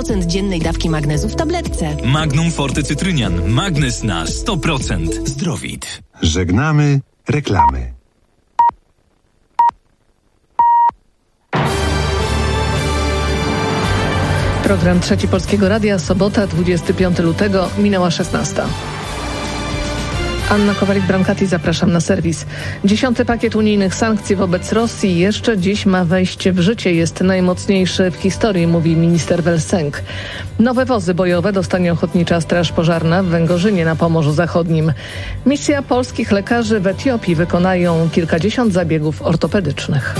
100% dziennej dawki magnezu w tabletce. Magnum Forte Cytrynian. Magnez na 100%. Zdrowit. Żegnamy reklamy. Program Trzeci Polskiego Radia, sobota, 25 lutego, minęła 16. Anna Kowalik-Brankati, zapraszam na serwis. 10. pakiet unijnych sankcji wobec Rosji jeszcze dziś ma wejść w życie. Jest najmocniejszy w historii, mówi minister Welsenk. Nowe wozy bojowe dostanie Ochotnicza Straż Pożarna w Węgorzynie na Pomorzu Zachodnim. Misja polskich lekarzy w Etiopii wykonają kilkadziesiąt zabiegów ortopedycznych.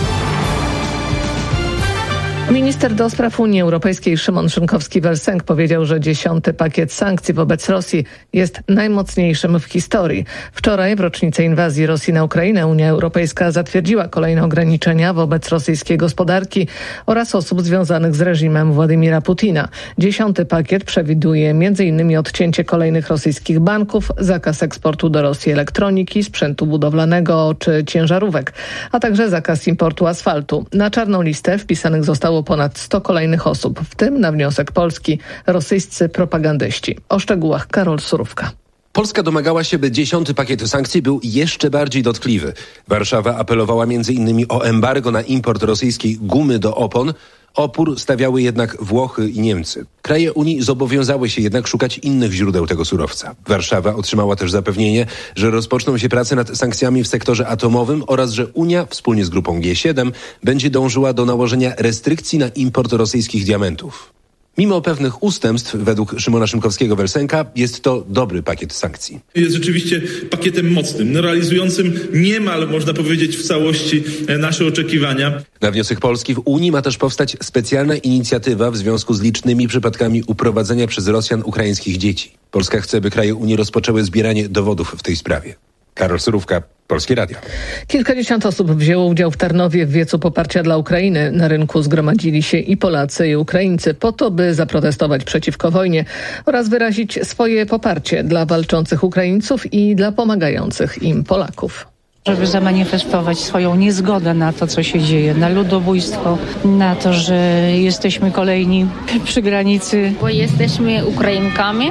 Minister do spraw Unii Europejskiej Szymon Szynkowski-Welsenk powiedział, że 10. pakiet sankcji wobec Rosji jest najmocniejszym w historii. Wczoraj w rocznicę inwazji Rosji na Ukrainę Unia Europejska zatwierdziła kolejne ograniczenia wobec rosyjskiej gospodarki oraz osób związanych z reżimem Władimira Putina. 10. pakiet przewiduje m.in. odcięcie kolejnych rosyjskich banków, zakaz eksportu do Rosji elektroniki, sprzętu budowlanego czy ciężarówek, a także zakaz importu asfaltu. Na czarną listę wpisanych zostało ponad 100 kolejnych osób, w tym na wniosek Polski rosyjscy propagandyści. O szczegółach Karol Surówka. Polska domagała się, by 10. pakiet sankcji był jeszcze bardziej dotkliwy. Warszawa apelowała m.in. o embargo na import rosyjskiej gumy do opon. Opór stawiały jednak Włochy i Niemcy. Kraje Unii zobowiązały się jednak szukać innych źródeł tego surowca. Warszawa otrzymała też zapewnienie, że rozpoczną się prace nad sankcjami w sektorze atomowym oraz że Unia wspólnie z grupą G7 będzie dążyła do nałożenia restrykcji na import rosyjskich diamentów. Mimo pewnych ustępstw, według Szymona Szynkowskiego-Welsenka, jest to dobry pakiet sankcji. Jest rzeczywiście pakietem mocnym, realizującym niemal, można powiedzieć, w całości nasze oczekiwania. Na wniosek Polski w Unii ma też powstać specjalna inicjatywa w związku z licznymi przypadkami uprowadzenia przez Rosjan ukraińskich dzieci. Polska chce, by kraje Unii rozpoczęły zbieranie dowodów w tej sprawie. Karol Surówka, Polskie Radio. Kilkadziesiąt osób wzięło udział w Tarnowie w wiecu poparcia dla Ukrainy. Na rynku zgromadzili się i Polacy, i Ukraińcy po to, by zaprotestować przeciwko wojnie oraz wyrazić swoje poparcie dla walczących Ukraińców i dla pomagających im Polaków. Żeby zamanifestować swoją niezgodę na to, co się dzieje, na ludobójstwo, na to, że jesteśmy kolejni przy granicy. Bo jesteśmy Ukrainkami,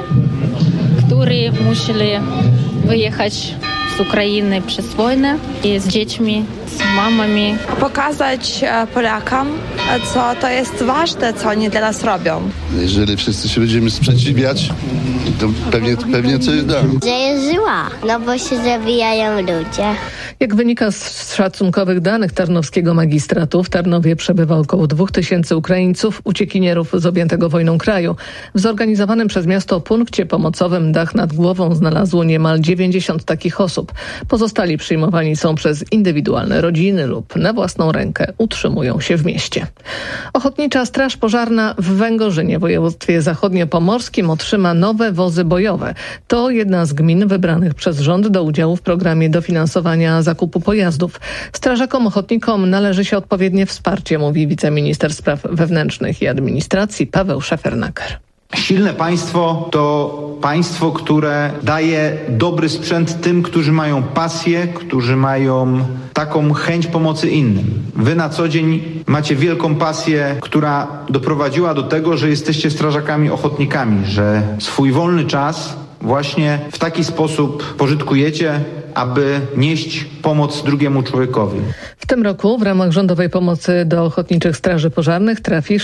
którzy musieli wyjechać z Ukrainy przez wojnę i z dziećmi, z mamami. Pokazać Polakom, co to jest ważne, co oni dla nas robią. Jeżeli wszyscy się będziemy sprzeciwiać, to pewnie coś da. Że jest zła, no bo się zabijają ludzie. Jak wynika z szacunkowych danych tarnowskiego magistratu, w Tarnowie przebywa około 2000 Ukraińców, uciekinierów z objętego wojną kraju. W zorganizowanym przez miasto punkcie pomocowym Dach nad głową znalazło niemal 90 takich osób. Pozostali przyjmowani są przez indywidualne rodziny lub na własną rękę utrzymują się w mieście. Ochotnicza Straż Pożarna w Węgorzynie, województwie zachodniopomorskim, otrzyma nowe wozy bojowe. To jedna z gmin wybranych przez rząd do udziału w programie dofinansowania zakupu pojazdów. Strażakom ochotnikom należy się odpowiednie wsparcie, mówi wiceminister spraw wewnętrznych i administracji Paweł Szefernaker. Silne państwo to państwo, które daje dobry sprzęt tym, którzy mają pasję, którzy mają taką chęć pomocy innym. Wy na co dzień macie wielką pasję, która doprowadziła do tego, że jesteście strażakami ochotnikami, że swój wolny czas właśnie w taki sposób pożytkujecie, aby nieść pomoc drugiemu człowiekowi. W tym roku w ramach rządowej pomocy do ochotniczych straży pożarnych trafi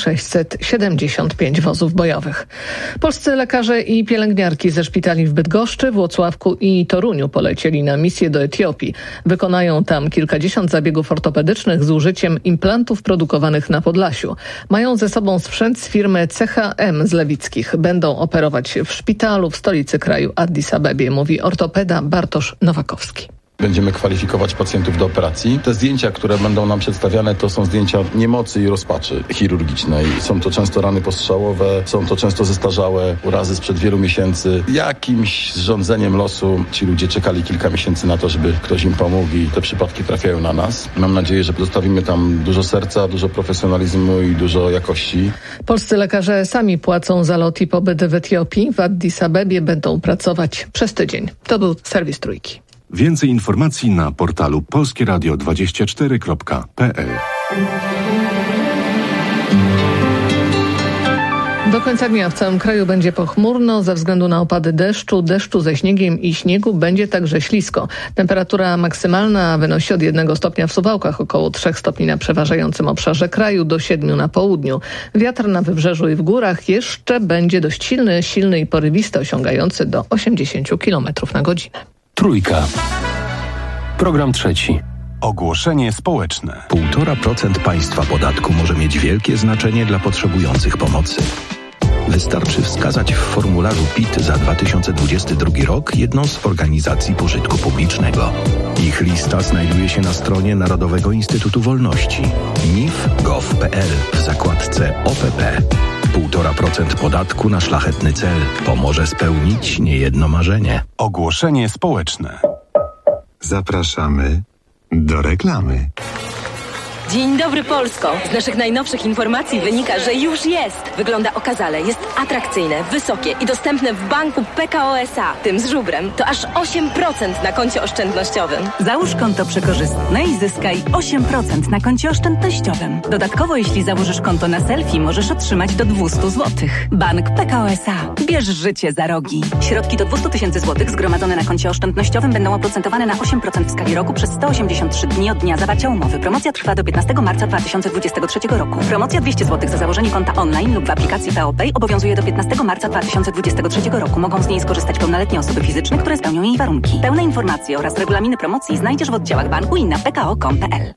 675 wozów bojowych. Polscy lekarze i pielęgniarki ze szpitali w Bydgoszczy, Włocławku i Toruniu polecieli na misję do Etiopii. Wykonają tam kilkadziesiąt zabiegów ortopedycznych z użyciem implantów produkowanych na Podlasiu. Mają ze sobą sprzęt z firmy CHM z Lewickich. Będą operować w szpitalu w stolicy kraju Addis Abebie, mówi ortopeda Bartosz Nowakowski. Będziemy kwalifikować pacjentów do operacji. Te zdjęcia, które będą nam przedstawiane, to są zdjęcia niemocy i rozpaczy chirurgicznej. Są to często rany postrzałowe, są to często zestarzałe urazy sprzed wielu miesięcy. Jakimś zrządzeniem losu ci ludzie czekali kilka miesięcy na to, żeby ktoś im pomógł i te przypadki trafiają na nas. Mam nadzieję, że zostawimy tam dużo serca, dużo profesjonalizmu i dużo jakości. Polscy lekarze sami płacą za lot i pobyt w Etiopii. W Addis Abebie będą pracować przez tydzień. To był serwis Trójki. Więcej informacji na portalu polskieradio24.pl. Do końca dnia w całym kraju będzie pochmurno ze względu na opady deszczu ze śniegiem i śniegu będzie także ślisko. Temperatura maksymalna wynosi od 1 stopnia w Suwałkach, około 3 stopni na przeważającym obszarze kraju, do 7 na południu. Wiatr na wybrzeżu i w górach jeszcze będzie dość silny i porywisty, osiągający do 80 km na godzinę. Trójka. Program trzeci. Ogłoszenie społeczne. 1,5% państwa podatku może mieć wielkie znaczenie dla potrzebujących pomocy. Wystarczy wskazać w formularzu PIT za 2022 rok jedną z organizacji pożytku publicznego. Ich lista znajduje się na stronie Narodowego Instytutu Wolności nif.gov.pl w zakładce OPP. 1,5% podatku na szlachetny cel pomoże spełnić niejedno marzenie. Ogłoszenie społeczne. Zapraszamy do reklamy. Dzień dobry Polsko! Z naszych najnowszych informacji wynika, że już jest. Wygląda okazale, jest atrakcyjne, wysokie i dostępne w banku PKO SA. Tym z żubrem to aż 8% na koncie oszczędnościowym. Załóż konto przekorzystne i zyskaj 8% na koncie oszczędnościowym. Dodatkowo, jeśli założysz konto na selfie, możesz otrzymać do 200 zł. Bank PKO SA. Bierz życie za rogi. Środki do 200 000 złotych zgromadzone na koncie oszczędnościowym będą oprocentowane na 8% w skali roku przez 183 dni od dnia zawarcia umowy. Promocja trwa do 15 marca 2023 roku. Promocja 200 zł za założenie konta online lub w aplikacji PeoPay obowiązuje do 15 marca 2023 roku. Mogą z niej skorzystać pełnoletnie osoby fizyczne, które spełnią jej warunki. Pełne informacje oraz regulaminy promocji znajdziesz w oddziałach banku i na pko.com.pl.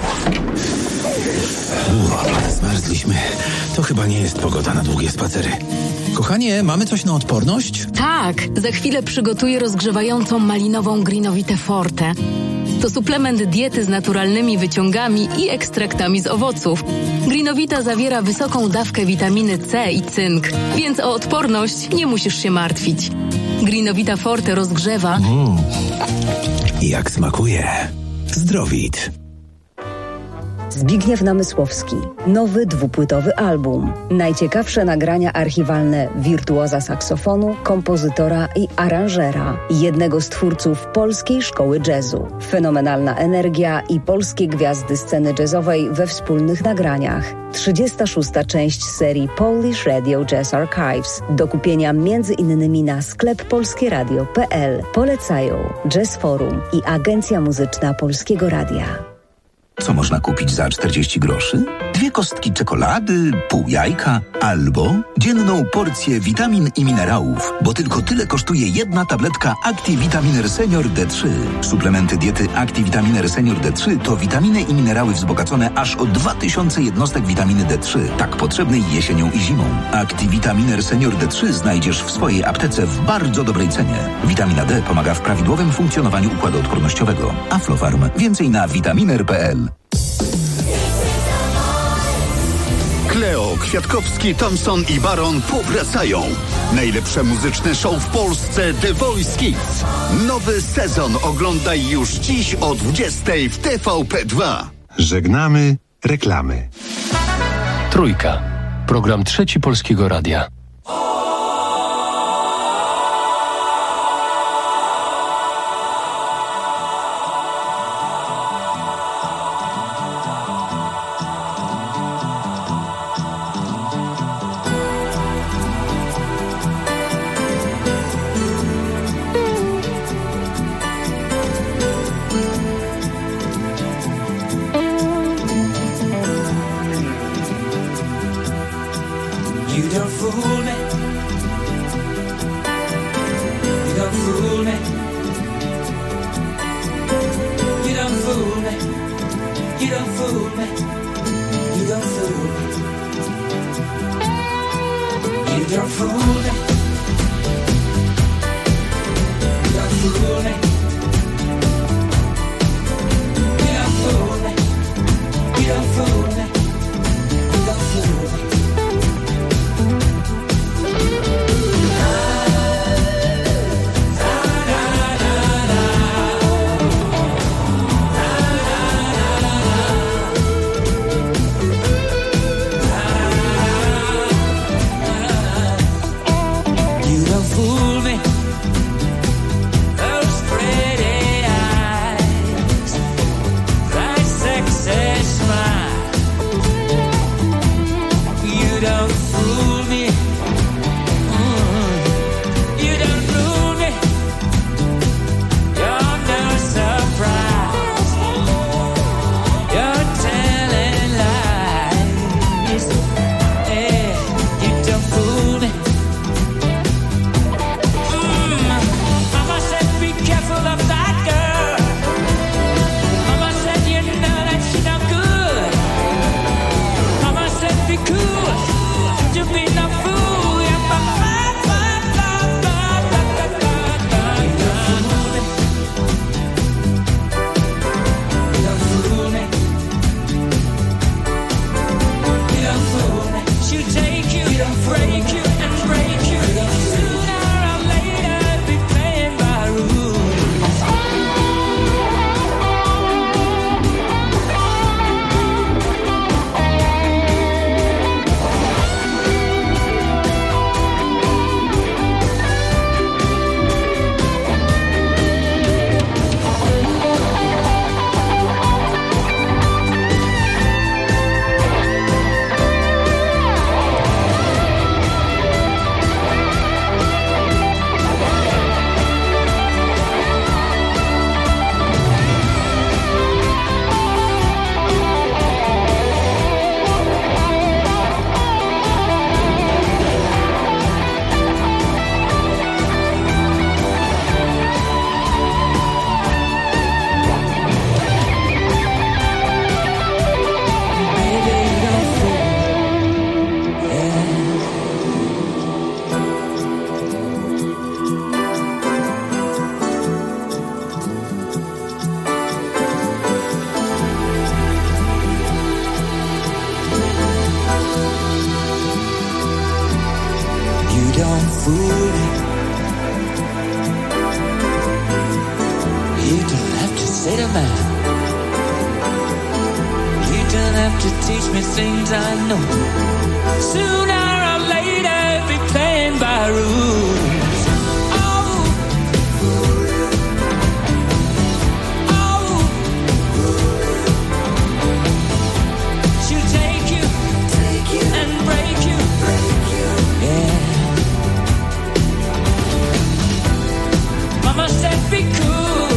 Zmarzliśmy. To chyba nie jest pogoda na długie spacery. Kochanie, mamy coś na odporność? Tak, za chwilę przygotuję rozgrzewającą malinową Greenovitę Forte. To suplement diety z naturalnymi wyciągami i ekstraktami z owoców. Greenovita zawiera wysoką dawkę witaminy C i cynk, więc o odporność nie musisz się martwić. Greenovita Forte rozgrzewa. Jak smakuje. Zdrowit. Zbigniew Namysłowski. Nowy dwupłytowy album. Najciekawsze nagrania archiwalne wirtuoza saksofonu, kompozytora i aranżera. Jednego z twórców polskiej szkoły jazzu. Fenomenalna energia i polskie gwiazdy sceny jazzowej we wspólnych nagraniach. 36. część serii Polish Radio Jazz Archives. Do kupienia m.in. na sklep polskieradio.pl. Polecają Jazz Forum i Agencja Muzyczna Polskiego Radia. Co można kupić za 40 groszy? 2 kostki czekolady, pół jajka albo dzienną porcję witamin i minerałów, bo tylko tyle kosztuje jedna tabletka ActiVitaminer Senior D3. Suplementy diety ActiVitaminer Senior D3 to witaminy i minerały wzbogacone aż o 2000 jednostek witaminy D3, tak potrzebnej jesienią i zimą. ActiVitaminer Senior D3 znajdziesz w swojej aptece w bardzo dobrej cenie. Witamina D pomaga w prawidłowym funkcjonowaniu układu odpornościowego. Aflofarm. Więcej na vitaminer.pl. Kleo, Kwiatkowski, Thompson i Baron powracają. Najlepsze muzyczne show w Polsce The Voice Kids. Nowy sezon oglądaj już dziś o 20:00 w TVP2. Żegnamy reklamy. Trójka. Program trzeci Polskiego Radia. Oh, fool. You don't have to say to man. You don't have to teach me things I know. Sooner or later, be playing by rules. Mama said be cool.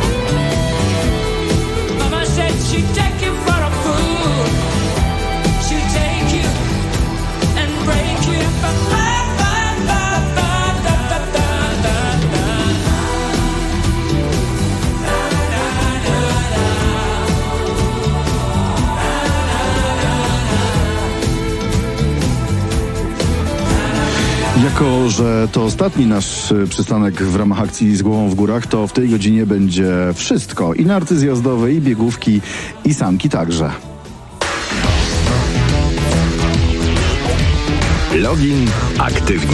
Mama said she'd take you for a fool. She'd take you and break you. Ba, ba, ba, ba, ba, da, da, da, da, da. Jako że to ostatni nasz przystanek w ramach akcji Z głową w górach, to w tej godzinie będzie wszystko. I narty zjazdowe, i biegówki, i sanki także. Login aktywni.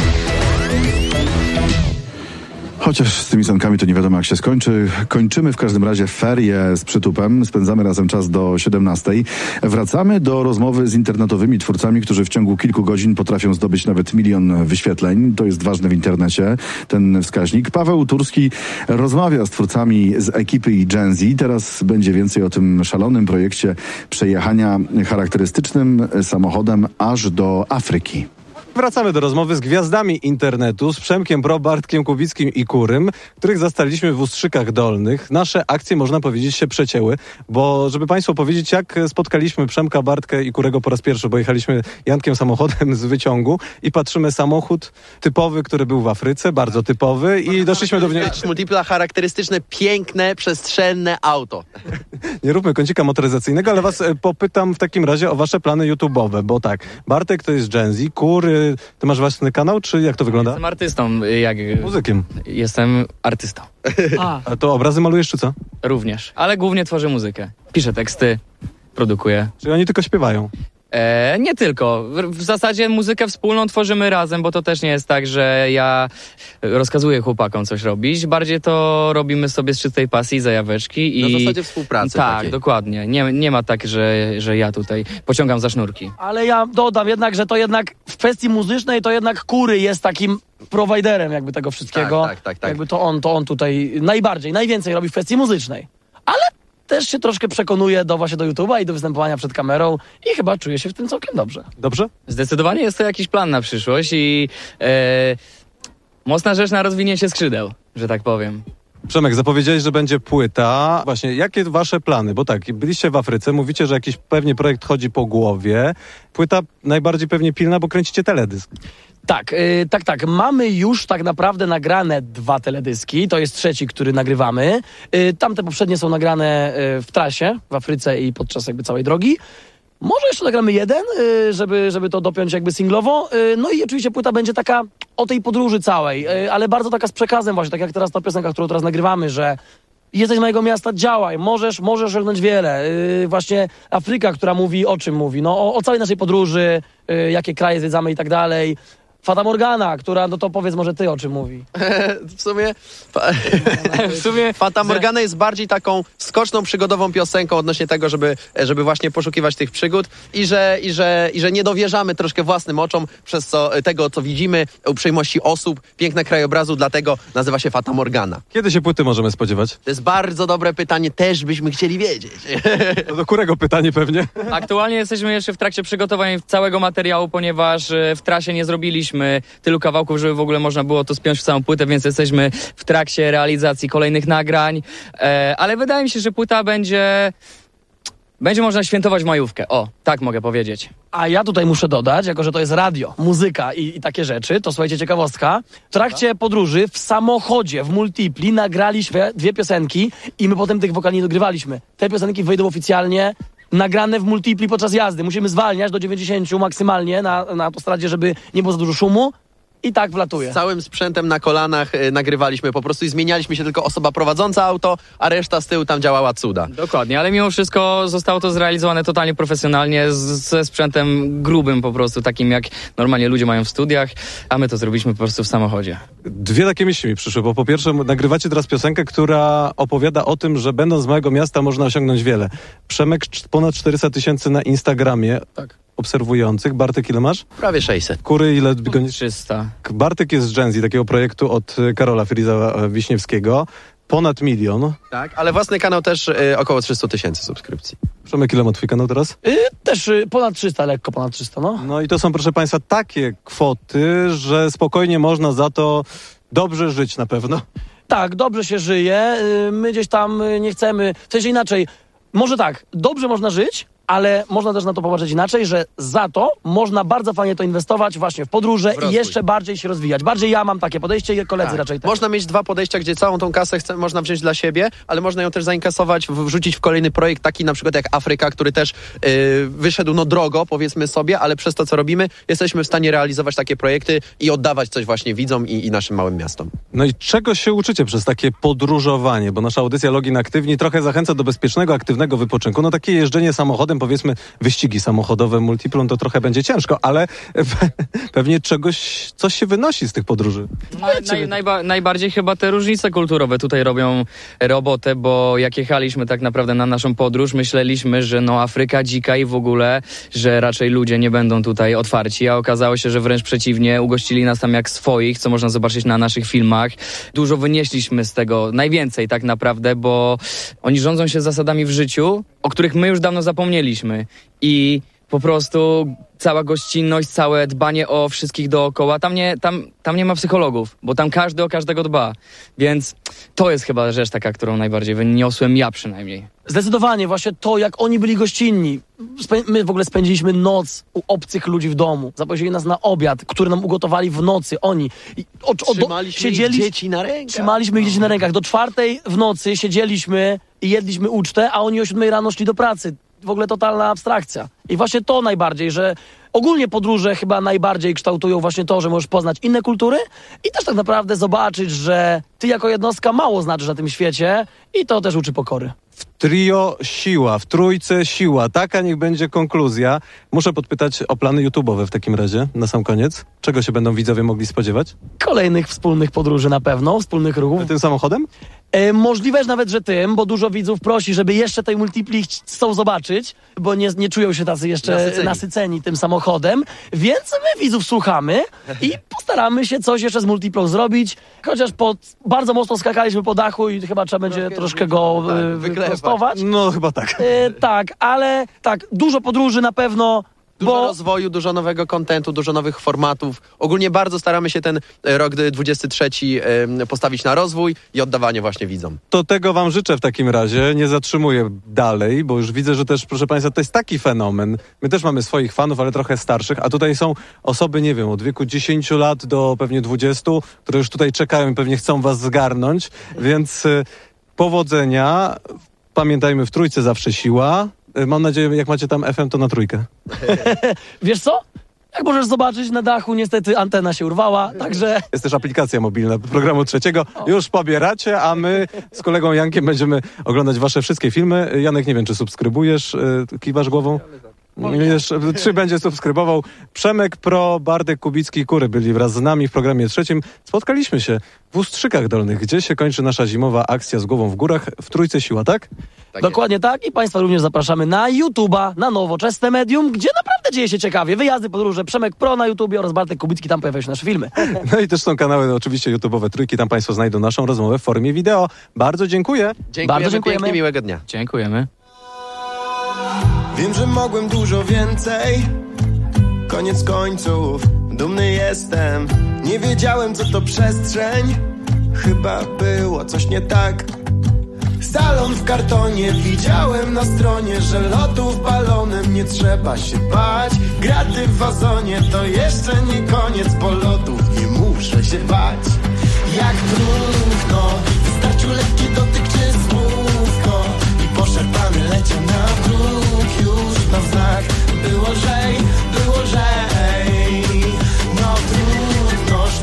Chociaż z tymi sankami to nie wiadomo jak się skończy. Kończymy w każdym razie ferie z przytupem. Spędzamy razem czas do 17. Wracamy do rozmowy z internetowymi twórcami, którzy w ciągu kilku godzin potrafią zdobyć nawet 1 milion wyświetleń. To jest ważne w internecie, ten wskaźnik. Paweł Turski rozmawia z twórcami z ekipy i Gen Z. Teraz będzie więcej o tym szalonym projekcie przejechania charakterystycznym samochodem aż do Afryki. Wracamy do rozmowy z gwiazdami internetu, z Przemkiem Pro, Bartkiem Kubickim i Kurym, których zastaliśmy w Ustrzykach Dolnych. Nasze akcje, można powiedzieć, się przecięły, bo żeby Państwu powiedzieć, jak spotkaliśmy Przemka, Bartkę i Kurego po raz pierwszy, bo jechaliśmy Jankiem samochodem z wyciągu i patrzymy samochód typowy, który był w Afryce, bardzo typowy i doszliśmy do wniosku... Multipla charakterystyczne, piękne, przestrzenne auto. Nie róbmy kącika motoryzacyjnego, ale was popytam w takim razie o wasze plany YouTube'owe, bo tak, Bartek to jest Gen Z, Kury, ty masz własny kanał, czy jak to wygląda? Jestem artystą. Muzykiem? Jestem artystą. A to obrazy malujesz, czy co? Również, ale głównie tworzę muzykę. Piszę teksty, produkuję. Czyli oni tylko śpiewają? Nie tylko. W zasadzie muzykę wspólną tworzymy razem, bo to też nie jest tak, że ja rozkazuję chłopakom coś robić. Bardziej to robimy sobie z czystej pasji, zajaweczki. Na zasadzie współpracy. Tak, takiej. Dokładnie. Nie ma tak, że ja tutaj pociągam za sznurki. Ale ja dodam jednak, że to jednak w kwestii muzycznej to jednak Kury jest takim prowajderem jakby tego wszystkiego. Tak. Jakby to on tutaj najwięcej robi w kwestii muzycznej. Ale też się troszkę przekonuje właśnie do YouTube'a i do występowania przed kamerą i chyba czuje się w tym całkiem dobrze. Dobrze? Zdecydowanie jest to jakiś plan na przyszłość i mocna rzecz na rozwinięcie skrzydeł, że tak powiem. Przemek, zapowiedziałeś, że będzie płyta. Właśnie, jakie wasze plany? Bo tak, byliście w Afryce, mówicie, że jakiś pewnie projekt chodzi po głowie. Płyta najbardziej pewnie pilna, bo kręcicie teledysk. Tak. Mamy już tak naprawdę nagrane 2 teledyski. To jest 3, który nagrywamy. Tamte poprzednie są nagrane w trasie, w Afryce i podczas jakby całej drogi. Może jeszcze nagramy 1, żeby to dopiąć jakby singlowo. No i oczywiście płyta będzie taka o tej podróży całej, ale bardzo taka z przekazem właśnie, tak jak teraz ta piosenka, którą teraz nagrywamy, że jesteś z mojego miasta, działaj, możesz osiągnąć wiele. Właśnie Afryka, która mówi, o czym mówi? No o całej naszej podróży, jakie kraje zwiedzamy i tak dalej. Fata Morgana, która, no to powiedz może ty, o czym mówi. W sumie Fata Morgana jest bardziej taką skoczną, przygodową piosenką odnośnie tego, żeby właśnie poszukiwać tych przygód i że nie dowierzamy troszkę własnym oczom przez tego, co widzimy, uprzejmości osób, piękne krajobrazu, dlatego nazywa się Fata Morgana. Kiedy się płyty możemy spodziewać? To jest bardzo dobre pytanie, też byśmy chcieli wiedzieć. Do Kurego pytanie pewnie. Aktualnie jesteśmy jeszcze w trakcie przygotowania całego materiału, ponieważ w trasie nie zrobiliśmy tylu kawałków, żeby w ogóle można było to spiąć w całą płytę, więc jesteśmy w trakcie realizacji kolejnych nagrań, ale wydaje mi się, że płyta będzie można świętować majówkę. O, tak mogę powiedzieć. A ja tutaj muszę dodać, jako że to jest radio, muzyka i takie rzeczy, to słuchajcie, ciekawostka. W trakcie podróży w samochodzie, w Multipli nagraliśmy 2 piosenki i my potem tych wokali nie dogrywaliśmy. Te piosenki wyjdą oficjalnie nagrane w Multipli podczas jazdy. Musimy zwalniać do 90 maksymalnie na autostradzie, żeby nie było za dużo szumu. i tak wlatuje. Z całym sprzętem na kolanach nagrywaliśmy po prostu i zmienialiśmy się tylko osoba prowadząca auto, a reszta z tyłu tam działała cuda. Dokładnie, ale mimo wszystko zostało to zrealizowane totalnie profesjonalnie, ze sprzętem grubym po prostu, takim jak normalnie ludzie mają w studiach, a my to zrobiliśmy po prostu w samochodzie. Dwie takie myśli mi przyszły, bo po pierwsze nagrywacie teraz piosenkę, która opowiada o tym, że będąc z małego miasta można osiągnąć wiele. Przemek, ponad 400 000 na Instagramie. Tak. Obserwujących. Bartek, ile masz? Prawie 600. Kury, ile gonisz? 300. Bartek jest z Gen Z, takiego projektu od Karola Friza-Wiśniewskiego. Ponad 1 milion. Tak, ale własny kanał też około 300 000 subskrypcji. Przemek, ile ma twój kanał teraz? Też ponad 300, lekko ponad 300, no. No i to są, proszę państwa, takie kwoty, że spokojnie można za to dobrze żyć na pewno. Tak, dobrze się żyje. My gdzieś tam nie chcemy... W sensie inaczej, może tak, dobrze można żyć, ale można też na to popatrzeć inaczej, że za to można bardzo fajnie to inwestować właśnie w podróże i jeszcze bardziej się rozwijać. Bardziej ja mam takie podejście i koledzy raczej tak. Można mieć dwa podejścia, gdzie całą tą kasę można wziąć dla siebie, ale można ją też zainkasować, wrzucić w kolejny projekt, taki na przykład jak Afryka, który też wyszedł drogo, powiedzmy sobie, ale przez to, co robimy, jesteśmy w stanie realizować takie projekty i oddawać coś właśnie widzom i naszym małym miastom. No i czego się uczycie przez takie podróżowanie? Bo nasza audycja Login Aktywni trochę zachęca do bezpiecznego, aktywnego wypoczynku. No takie jeżdżenie samochodem, powiedzmy wyścigi samochodowe, multiplum, to trochę będzie ciężko, ale pewnie coś się wynosi z tych podróży. Najbardziej chyba te różnice kulturowe tutaj robią robotę, bo jak jechaliśmy tak naprawdę na naszą podróż, myśleliśmy, że Afryka dzika i w ogóle, że raczej ludzie nie będą tutaj otwarci, a okazało się, że wręcz przeciwnie, ugościli nas tam jak swoich, co można zobaczyć na naszych filmach. Dużo wynieśliśmy z tego, najwięcej tak naprawdę, bo oni rządzą się zasadami w życiu, o których my już dawno zapomnieliśmy i po prostu cała gościnność, całe dbanie o wszystkich dookoła, tam nie ma psychologów, bo tam każdy o każdego dba, więc to jest chyba rzecz taka, którą najbardziej wyniosłem ja przynajmniej. Zdecydowanie, właśnie to, jak oni byli gościnni. My w ogóle spędziliśmy noc u obcych ludzi w domu. Zaprosili nas na obiad, który nam ugotowali w nocy. Oni. Trzymaliśmy ich dzieci na rękach. Trzymaliśmy ich dzieci na rękach. Do 4:00 w nocy siedzieliśmy i jedliśmy ucztę, a oni o 7:00 rano szli do pracy. W ogóle totalna abstrakcja. I właśnie to najbardziej, że ogólnie podróże chyba najbardziej kształtują właśnie to, że możesz poznać inne kultury i też tak naprawdę zobaczyć, że ty jako jednostka mało znaczysz na tym świecie i to też uczy pokory. W trio siła, w trójce siła. Taka niech będzie konkluzja. Muszę podpytać o plany YouTube'owe w takim razie, na sam koniec. Czego się będą widzowie mogli spodziewać? Kolejnych wspólnych podróży na pewno, wspólnych ruchów. Tym samochodem? Możliwe nawet, że tym, bo dużo widzów prosi, żeby jeszcze tej multipli chcą zobaczyć, bo nie czują się tacy jeszcze nasyceni tym samochodem, więc my widzów słuchamy i postaramy się coś jeszcze z multiplą zrobić, chociaż bardzo mocno skakaliśmy po dachu i chyba trzeba będzie troszkę go wyprostować. No chyba tak. Tak, ale dużo podróży na pewno. Dużo rozwoju, dużo nowego kontentu, dużo nowych formatów. Ogólnie bardzo staramy się ten rok 23 postawić na rozwój i oddawanie właśnie widzom. To tego wam życzę w takim razie. Nie zatrzymuję dalej, bo już widzę, że też, proszę państwa, to jest taki fenomen. My też mamy swoich fanów, ale trochę starszych, a tutaj są osoby, nie wiem, od wieku 10 lat do pewnie 20, które już tutaj czekają i pewnie chcą was zgarnąć, więc powodzenia. Pamiętajmy, w trójce zawsze siła. Mam nadzieję, jak macie tam FM, to na trójkę. Wiesz co? Jak możesz zobaczyć, na dachu niestety antena się urwała, także... Jest też aplikacja mobilna Programu Trzeciego. Już pobieracie, a my z kolegą Jankiem będziemy oglądać wasze wszystkie filmy. Janek, nie wiem, czy subskrybujesz, kiwasz głową? Jeszcze 3 będzie subskrybował. Przemek Pro, Bartek Kubicki, Kury byli wraz z nami w programie trzecim. Spotkaliśmy się w Ustrzykach Dolnych, gdzie się kończy nasza zimowa akcja z głową w górach w trójce siła, tak? Dokładnie tak i państwa również zapraszamy na YouTube'a, na nowoczesne medium, gdzie naprawdę dzieje się ciekawie. Wyjazdy, podróże, Przemek Pro na YouTubie oraz Bartek Kubicki, tam pojawiają się nasze filmy. No i też są kanały oczywiście YouTube'owe trójki, tam państwo znajdą naszą rozmowę w formie wideo. Bardzo dziękuję. Bardzo dziękujemy. Pięknie, miłego dnia. Dziękujemy. Wiem, że mogłem dużo więcej. Koniec końców, dumny jestem. Nie wiedziałem, co to przestrzeń. Chyba było coś nie tak. Salon w kartonie, widziałem na stronie, że lotów balonem nie trzeba się bać. Graty w wazonie to jeszcze nie koniec, bo lotów nie muszę się bać. Jak trudno, wystarczył lekki dotyk czy słówko i poszarpany leciał na wróg. Już na znak było lżej, no trudność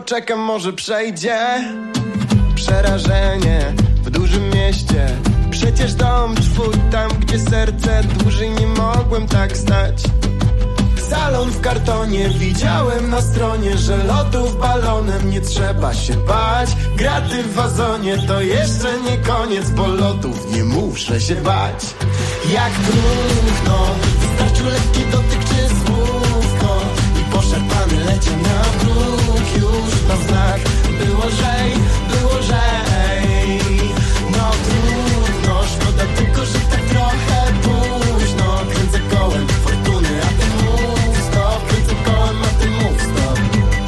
poczekam, może przejdzie. Przerażenie w dużym mieście. Przecież dom twój tam, gdzie serce dłużej nie mogłem tak stać. Salon w kartonie, widziałem na stronie, że lotów balonem nie trzeba się bać. Graty w wazonie to jeszcze nie koniec, bo lotów nie muszę się bać. Jak trudno, wystarczył lekki dotyk czy słówko i poszarpany leciał na bruk. Już na znak było lżej, było lżej. No trudno, szkoda tylko, że tak trochę późno. Kręcę kołem fortuny, a ty mów stop. Kręcę kołem, a ty mów stop.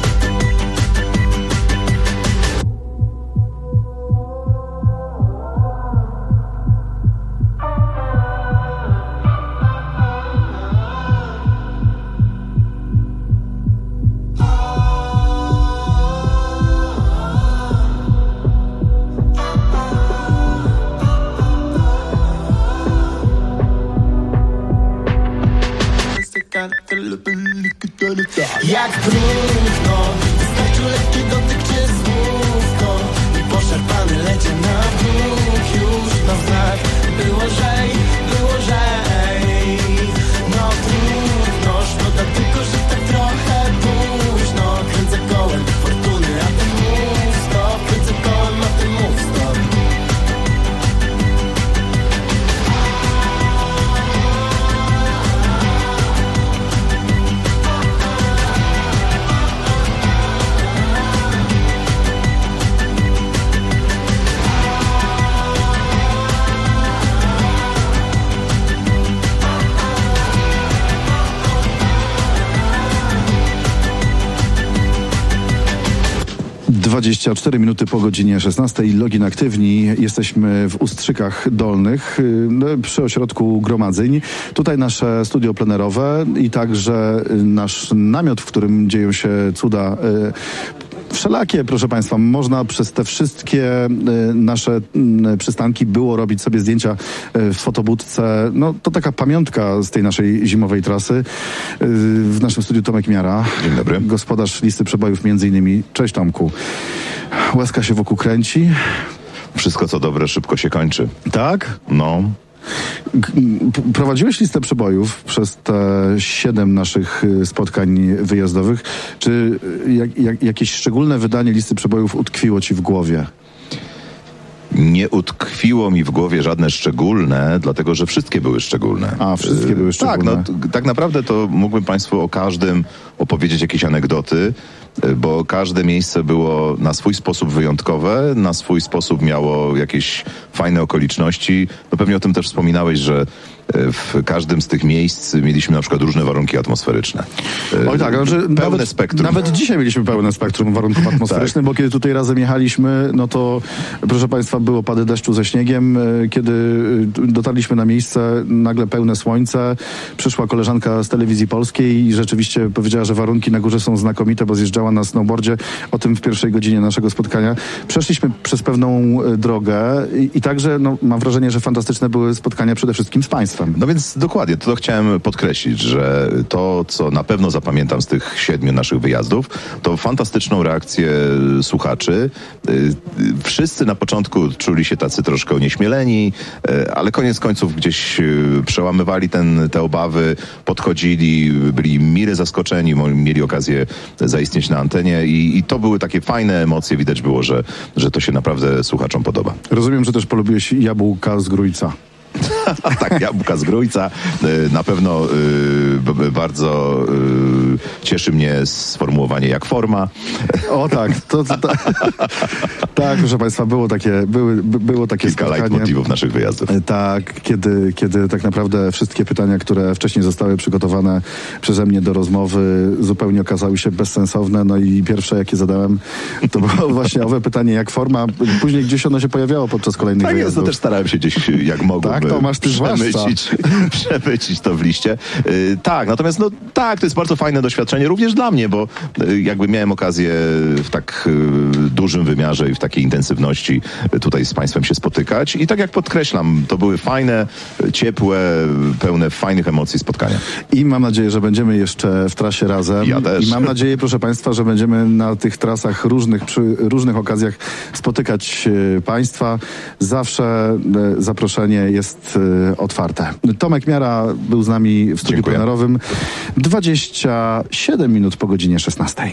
Jak trudno, wystarczył lekki dotyk czy słówko i poszarpany leciał na bruk. Już na znak było lżej, było lżej. No trudno, szkoda tylko, że tak trochę późno. Kręcę kołem fortuny, a ty mów stop. Kręcę kołem, a ty mów stop. Dwadzieścia 4 minuty po godzinie 16. Login Aktywni. Jesteśmy w Ustrzykach Dolnych przy ośrodku gromadzeń. Tutaj nasze studio plenerowe i także nasz namiot, w którym dzieją się cuda wszelakie, proszę Państwa. Można przez te wszystkie nasze przystanki było robić sobie zdjęcia w fotobudce. No to taka pamiątka z tej naszej zimowej trasy. W naszym studiu Tomek Miara. Dzień dobry. Gospodarz listy przebojów między innymi. Cześć Tomku. Łezka się wokół kręci. Wszystko co dobre szybko się kończy. Tak? No. Prowadziłeś listę przebojów przez te 7 naszych spotkań wyjazdowych. Czy jakieś szczególne wydanie listy przebojów utkwiło ci w głowie? Nie utkwiło mi w głowie żadne szczególne, dlatego że wszystkie były szczególne. A, wszystkie były szczególne. Tak, no, tak naprawdę to mógłbym Państwu o każdym opowiedzieć jakieś anegdoty, bo każde miejsce było na swój sposób wyjątkowe, na swój sposób miało jakieś fajne okoliczności. No pewnie o tym też wspominałeś, że w każdym z tych miejsc mieliśmy na przykład różne warunki atmosferyczne. Oj tak, znaczy pełne spektrum. Nawet dzisiaj mieliśmy pełne spektrum warunków atmosferycznych, bo kiedy tutaj razem jechaliśmy, no to proszę Państwa, było pady deszczu ze śniegiem. Kiedy dotarliśmy na miejsce, nagle pełne słońce. Przyszła koleżanka z Telewizji Polskiej i rzeczywiście powiedziała, że warunki na górze są znakomite, bo zjeżdżała na snowboardzie. O tym w pierwszej godzinie naszego spotkania. Przeszliśmy przez pewną drogę i także mam wrażenie, że fantastyczne były spotkania przede wszystkim z Państwem. No więc dokładnie, to chciałem podkreślić, że to, co na pewno zapamiętam z tych 7 naszych wyjazdów, to fantastyczną reakcję słuchaczy. Wszyscy na początku czuli się tacy troszkę onieśmieleni, ale koniec końców gdzieś przełamywali te obawy, podchodzili, byli mile zaskoczeni, mieli okazję zaistnieć na antenie i to były takie fajne emocje, widać było, że to się naprawdę słuchaczom podoba. Rozumiem, że też polubiłeś jabłka z Grójca. Tak, jabłka z Grójca. Na pewno bardzo cieszy mnie sformułowanie jak forma. O tak, tak, proszę Państwa, było takie kilka leitmotivów naszych wyjazdów. Tak, kiedy tak naprawdę wszystkie pytania, które wcześniej zostały przygotowane przeze mnie do rozmowy, zupełnie okazały się bezsensowne. No i pierwsze, jakie zadałem, to było właśnie owe pytanie jak forma. Później gdzieś ono się pojawiało podczas kolejnych wyjazdów. Tak jest, to też starałem się gdzieś jak mogłem. Tak, to Tomasz, ty zwłaszcza. Przemycić to w liście. Tak, natomiast to jest bardzo fajne doświadczenie również dla mnie, bo jakby miałem okazję w tak dużym wymiarze i w takiej intensywności tutaj z państwem się spotykać i tak jak podkreślam, to były fajne, ciepłe, pełne fajnych emocji spotkania. I mam nadzieję, że będziemy jeszcze w trasie razem. Ja też. I mam nadzieję, proszę państwa, że będziemy na tych trasach przy różnych okazjach spotykać państwa. Zawsze zaproszenie jest otwarte. Tomek Miara był z nami w studiu plenerowym. 27 minut po godzinie 16.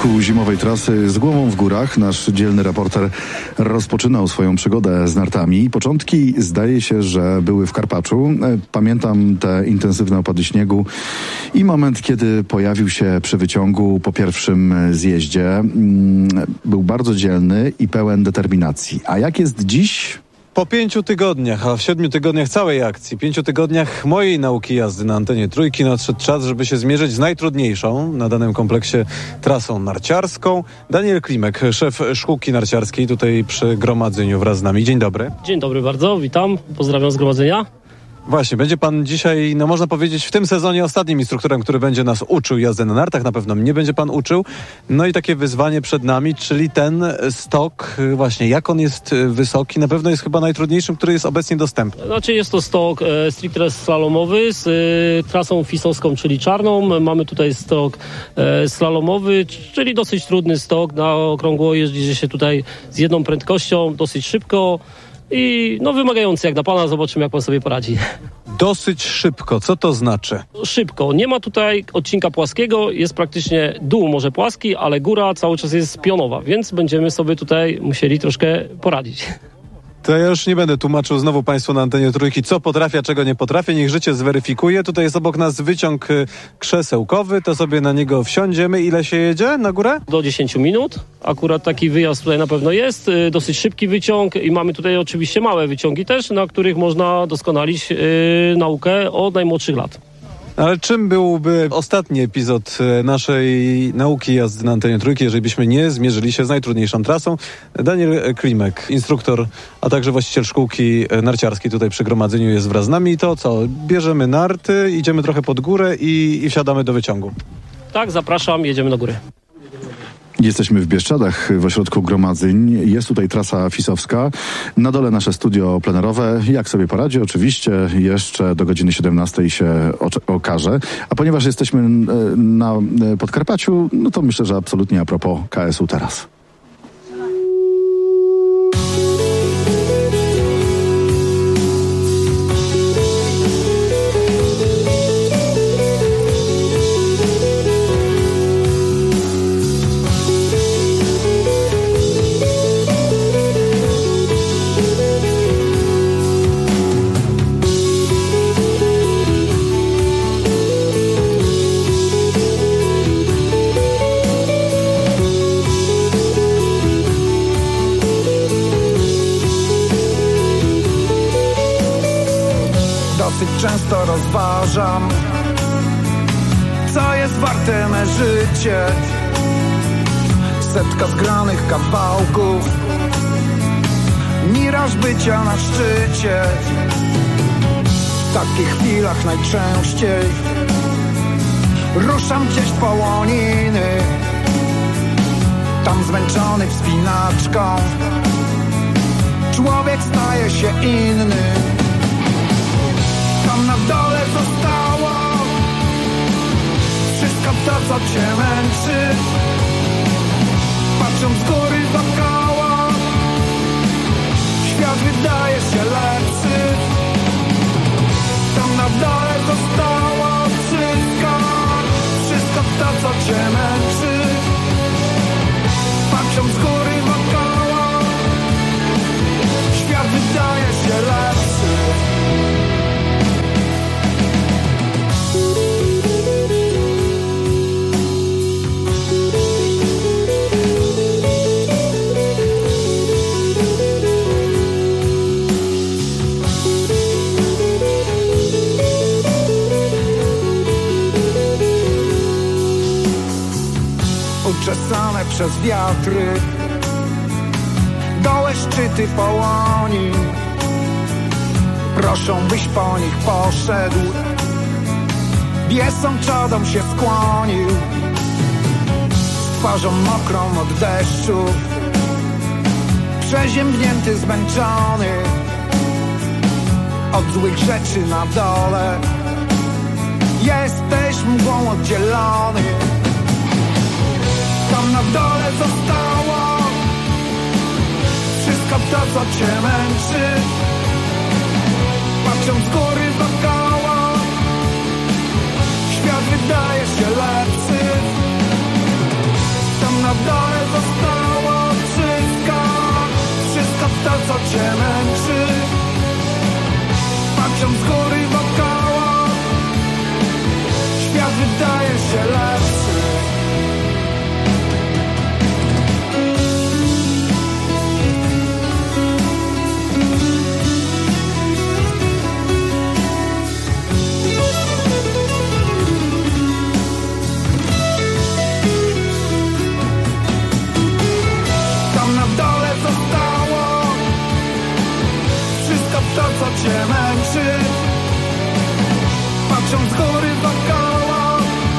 początku zimowej trasy z głową w górach nasz dzielny reporter rozpoczynał swoją przygodę z nartami. Początki zdaje się, że były w Karpaczu. Pamiętam te intensywne opady śniegu i moment, kiedy pojawił się przy wyciągu po pierwszym zjeździe. Był bardzo dzielny i pełen determinacji. A jak jest dziś? Po 5 tygodniach, a w 7 tygodniach całej akcji, 5 tygodniach mojej nauki jazdy na antenie Trójki nadszedł czas, żeby się zmierzyć z najutrudniejszą na danym kompleksie trasą narciarską. Daniel Klimek, szef szkółki narciarskiej tutaj przy gromadzeniu wraz z nami. Dzień dobry. Dzień dobry bardzo, witam, pozdrawiam z gromadzenia. Właśnie, będzie pan dzisiaj, no można powiedzieć, w tym sezonie ostatnim instruktorem, który będzie nas uczył jazdy na nartach. Na pewno mnie będzie pan uczył. No i takie wyzwanie przed nami, czyli ten stok, właśnie jak on jest wysoki, na pewno jest chyba najtrudniejszym, który jest obecnie dostępny. Znaczy jest to stok stricte slalomowy z trasą fisowską, czyli czarną. Mamy tutaj stok slalomowy, czyli dosyć trudny stok. Na okrągło jeździ się tutaj z jedną prędkością, dosyć szybko. I no wymagający jak na pana, zobaczymy jak pan sobie poradzi. Dosyć szybko, co to znaczy? Szybko, nie ma tutaj odcinka płaskiego, jest praktycznie dół może płaski, ale góra cały czas jest pionowa, więc będziemy sobie tutaj musieli troszkę poradzić. To ja już nie będę tłumaczył znowu państwu na antenie Trójki, co potrafię, a czego nie potrafię. Niech życie zweryfikuje. Tutaj jest obok nas wyciąg krzesełkowy, to sobie na niego wsiądziemy. Ile się jedzie na górę? Do 10 minut. Akurat taki wyjazd tutaj na pewno jest. Dosyć szybki wyciąg i mamy tutaj oczywiście małe wyciągi też, na których można doskonalić naukę od najmłodszych lat. Ale czym byłby ostatni epizod naszej nauki jazdy na antenie Trójki, jeżeli byśmy nie zmierzyli się z najtrudniejszą trasą? Daniel Klimek, instruktor, a także właściciel szkółki narciarskiej tutaj przy gromadzeniu jest wraz z nami. I to co? Bierzemy narty, idziemy trochę pod górę i wsiadamy do wyciągu. Tak, zapraszam, jedziemy na górę. Jesteśmy w Bieszczadach, w ośrodku gromadzeń. Jest tutaj trasa fisowska. Na dole nasze studio plenerowe. Jak sobie poradzi? Oczywiście jeszcze do godziny 17 się okaże. A ponieważ jesteśmy na Podkarpaciu, no to myślę, że absolutnie a propos KS-u teraz. Często rozważam, co jest warte me życie. Setka zgranych kawałków, miraż bycia na szczycie. W takich chwilach najczęściej ruszam gdzieś po łoniny. Tam zmęczony wspinaczką człowiek staje się inny. Tam na dole zostało wszystko to, co cię męczy. Patrząc z góry dookoła, świat wydaje się lepszy. Tam na dole zostało wszystko to, co cię męczy. Patrząc z góry dookoła, świat wydaje się lepszy. Uczesane przez wiatry dołe szczyty połoni proszą, byś po nich poszedł, biesą czodą się skłonił. Z twarzą mokrą od deszczu, przeziębnięty, zmęczony od złych rzeczy na dole, jesteś mgłą oddzielony. Tam na dole zostało wszystko to, co cię męczy. Patrząc z góry dookoła, świat wydaje się lepszy. Tam co cię męczy. Patrząc z góry wokoło, świat wydaje się lepszy. To, co cię męczy. Patrząc z góry wokoło,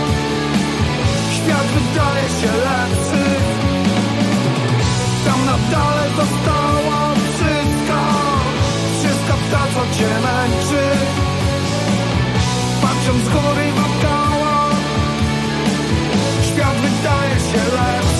świat wydaje się lepszy. Tam na dole zostało wszystko. Wszystko to, co cię męczy. Patrząc z góry wokoło, świat wydaje się lepszy.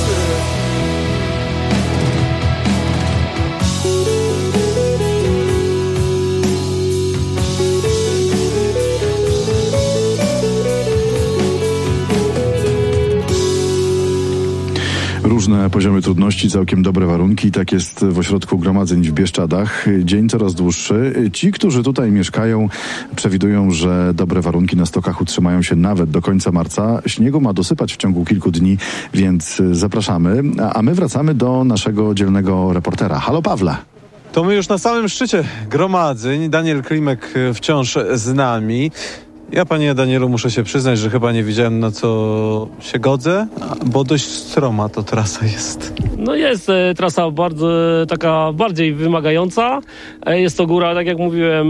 Różne poziomy trudności, całkiem dobre warunki. Tak jest w ośrodku gromadzeń w Bieszczadach. Dzień coraz dłuższy. Ci, którzy tutaj mieszkają, przewidują, że dobre warunki na stokach utrzymają się nawet do końca marca. Śniegu ma dosypać w ciągu kilku dni, więc zapraszamy. A my wracamy do naszego dzielnego reportera. Halo, Pawle. To my już na samym szczycie gromadzeń. Daniel Klimek wciąż z nami. Ja, panie Danielu, muszę się przyznać, że chyba nie wiedziałem, na co się godzę, bo dość stroma to trasa jest. No jest trasa bardzo taka bardziej wymagająca. Jest to góra, tak jak mówiłem,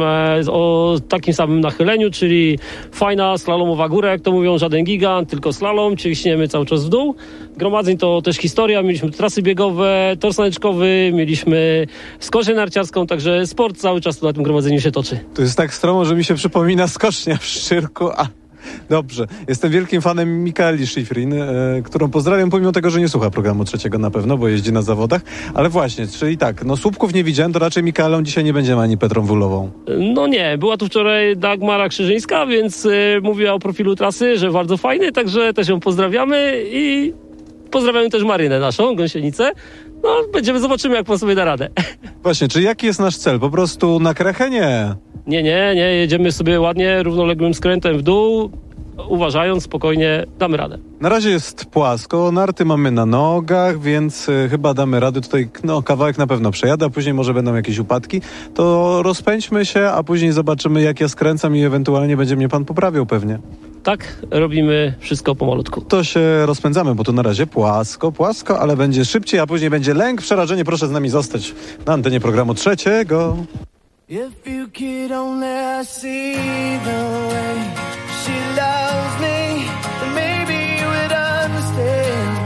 o takim samym nachyleniu, czyli fajna slalomowa góra, jak to mówią, żaden gigant, tylko slalom, czyli śniemy cały czas w dół. Gromadzeń to też historia, mieliśmy trasy biegowe, tor saneczkowy, mieliśmy skocznię narciarską, także sport cały czas tu na tym gromadzeniu się toczy. To jest tak stromo, że mi się przypomina skocznia w Szczyrku, a dobrze. Jestem wielkim fanem Mikaeli Schifrin, którą pozdrawiam, pomimo tego, że nie słucha programu trzeciego na pewno, bo jeździ na zawodach. Ale właśnie, czyli tak, no słupków nie widziałem, to raczej Mikaelą dzisiaj nie będziemy ani Petrą Wulową. No nie, była tu wczoraj Dagmara Krzyżyńska, więc mówiła o profilu trasy, że bardzo fajny, także też ją pozdrawiamy i pozdrawiamy też Marynę naszą, gąsienicę. No, zobaczymy, jak pan sobie da radę. Właśnie, czy jaki jest nasz cel? Po prostu na krechę? Nie. Nie, jedziemy sobie ładnie, równoległym skrętem w dół, uważając, spokojnie, damy radę. Na razie jest płasko, narty mamy na nogach, więc chyba damy radę. Tutaj kawałek na pewno przejadę, a później może będą jakieś upadki. To rozpędźmy się, a później zobaczymy, jak ja skręcam i ewentualnie będzie mnie pan poprawiał pewnie. Tak, robimy wszystko pomalutku. To się rozpędzamy, bo tu na razie płasko, ale będzie szybciej, a później będzie lęk, przerażenie. Proszę z nami zostać na antenie programu trzeciego. If you could only see the way she loves me, then maybe you would understand